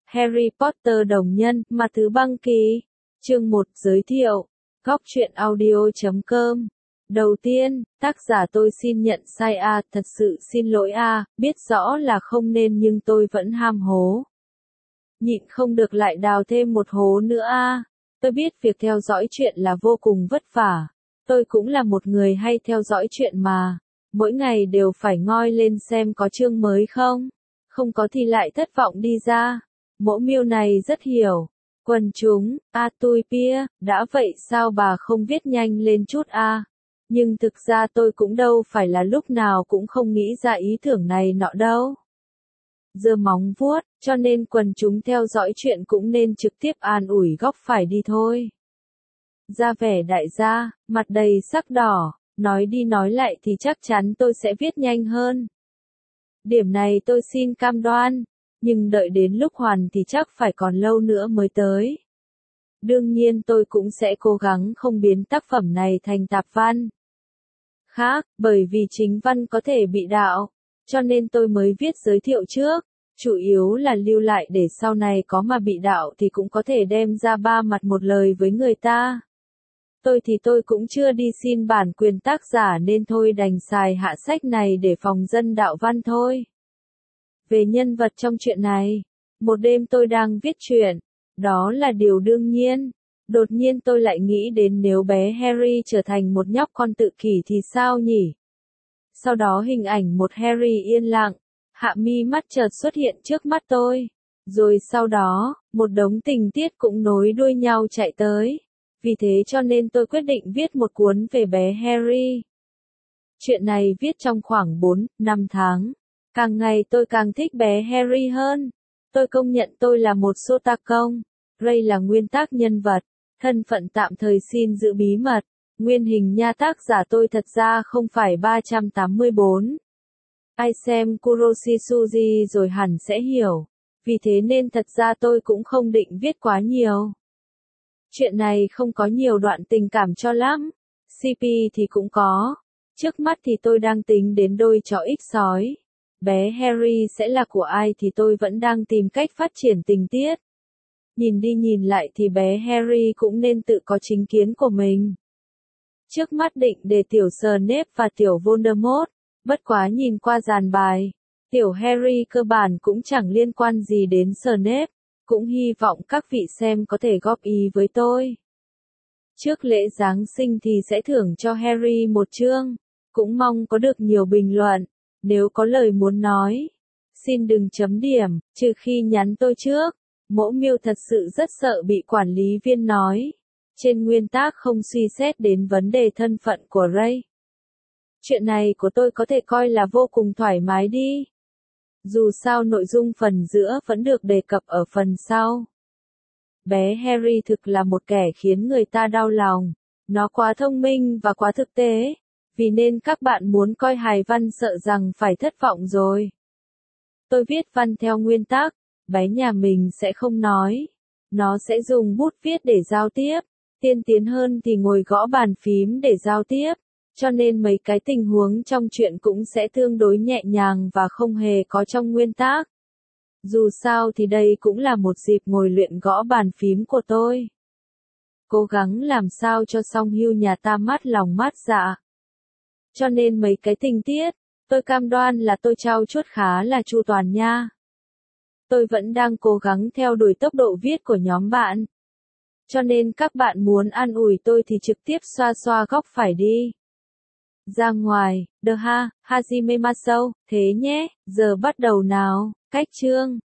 Harry Potter đồng nhân, Ma Thứ Băng Kỳ. Chương 1 giới thiệu. Góc truyện audio.com. Đầu tiên, tác giả tôi xin nhận sai thật sự xin lỗi biết rõ là không nên nhưng tôi vẫn ham hố. Nhịn không được lại đào thêm một hố nữa Tôi biết việc theo dõi chuyện là vô cùng vất vả. Tôi cũng là một người hay theo dõi chuyện mà. Mỗi ngày đều phải ngoi lên xem có chương mới không. Không có thì lại thất vọng đi ra. Mẫu miêu này rất hiểu. Quần chúng, tui pia, đã vậy sao bà không viết nhanh lên chút Nhưng thực ra tôi cũng đâu phải là lúc nào cũng không nghĩ ra ý tưởng này nọ đâu. Giơ móng vuốt, cho nên quần chúng theo dõi chuyện cũng nên trực tiếp an ủi góc phải đi thôi. Ra vẻ đại gia, mặt đầy sắc đỏ, nói đi nói lại thì chắc chắn tôi sẽ viết nhanh hơn. Điểm này tôi xin cam đoan, nhưng đợi đến lúc hoàn thì chắc phải còn lâu nữa mới tới. Đương nhiên tôi cũng sẽ cố gắng không biến tác phẩm này thành tạp văn khác, bởi vì chính văn có thể bị đạo, cho nên tôi mới viết giới thiệu trước, chủ yếu là lưu lại để sau này có mà bị đạo thì cũng có thể đem ra ba mặt một lời với người ta. Tôi cũng chưa đi xin bản quyền tác giả nên thôi đành xài hạ sách này để phòng dân đạo văn thôi. Về nhân vật trong chuyện này, một đêm tôi đang viết truyện, đó là điều đương nhiên. Đột nhiên tôi lại nghĩ đến nếu bé Harry trở thành một nhóc con tự kỷ thì sao nhỉ? Sau đó hình ảnh một Harry yên lặng, hạ mi mắt chợt xuất hiện trước mắt tôi. Rồi sau đó, một đống tình tiết cũng nối đuôi nhau chạy tới. Vì thế cho nên tôi quyết định viết một cuốn về bé Harry. Chuyện này viết trong khoảng 4-5 tháng. Càng ngày tôi càng thích bé Harry hơn. Tôi công nhận tôi là một sô công. Ray là nguyên tác nhân vật. Thân phận tạm thời xin giữ bí mật. Nguyên hình nha tác giả tôi thật ra không phải 384. Ai xem Kuroshitsuji rồi hẳn sẽ hiểu. Vì thế nên thật ra tôi cũng không định viết quá nhiều. Chuyện này không có nhiều đoạn tình cảm cho lắm. CP thì cũng có. Trước mắt thì tôi đang tính đến đôi chó ích sói. Bé Harry sẽ là của ai thì tôi vẫn đang tìm cách phát triển tình tiết. Nhìn đi nhìn lại thì bé Harry cũng nên tự có chính kiến của mình. Trước mắt định để tiểu Snape và tiểu Voldemort, bất quá nhìn qua dàn bài, tiểu Harry cơ bản cũng chẳng liên quan gì đến Snape, cũng hy vọng các vị xem có thể góp ý với tôi. Trước lễ Giáng sinh thì sẽ thưởng cho Harry một chương, cũng mong có được nhiều bình luận, nếu có lời muốn nói. Xin đừng chấm điểm, trừ khi nhắn tôi trước. Mẫu miêu thật sự rất sợ bị quản lý viên nói. Trên nguyên tắc không suy xét đến vấn đề thân phận của Ray. Chuyện này của tôi có thể coi là vô cùng thoải mái đi. Dù sao nội dung phần giữa vẫn được đề cập ở phần sau. Bé Harry thực là một kẻ khiến người ta đau lòng. Nó quá thông minh và quá thực tế. Vì nên các bạn muốn coi hài văn sợ rằng phải thất vọng rồi. Tôi viết văn theo nguyên tắc. Bé nhà mình sẽ không nói. Nó sẽ dùng bút viết để giao tiếp. Tiên tiến hơn thì ngồi gõ bàn phím để giao tiếp. Cho nên mấy cái tình huống trong chuyện cũng sẽ tương đối nhẹ nhàng và không hề có trong nguyên tắc. Dù sao thì đây cũng là một dịp ngồi luyện gõ bàn phím của tôi. Cố gắng làm sao cho song hưu nhà ta mát lòng mát dạ. Cho nên mấy cái tình tiết, tôi cam đoan là tôi trau chuốt khá là chu toàn nha. Tôi vẫn đang cố gắng theo đuổi tốc độ viết của nhóm bạn. Cho nên các bạn muốn an ủi tôi thì trực tiếp xoa xoa góc phải đi. Ra ngoài, Hajime Masao, thế nhé, giờ bắt đầu nào, cách chương.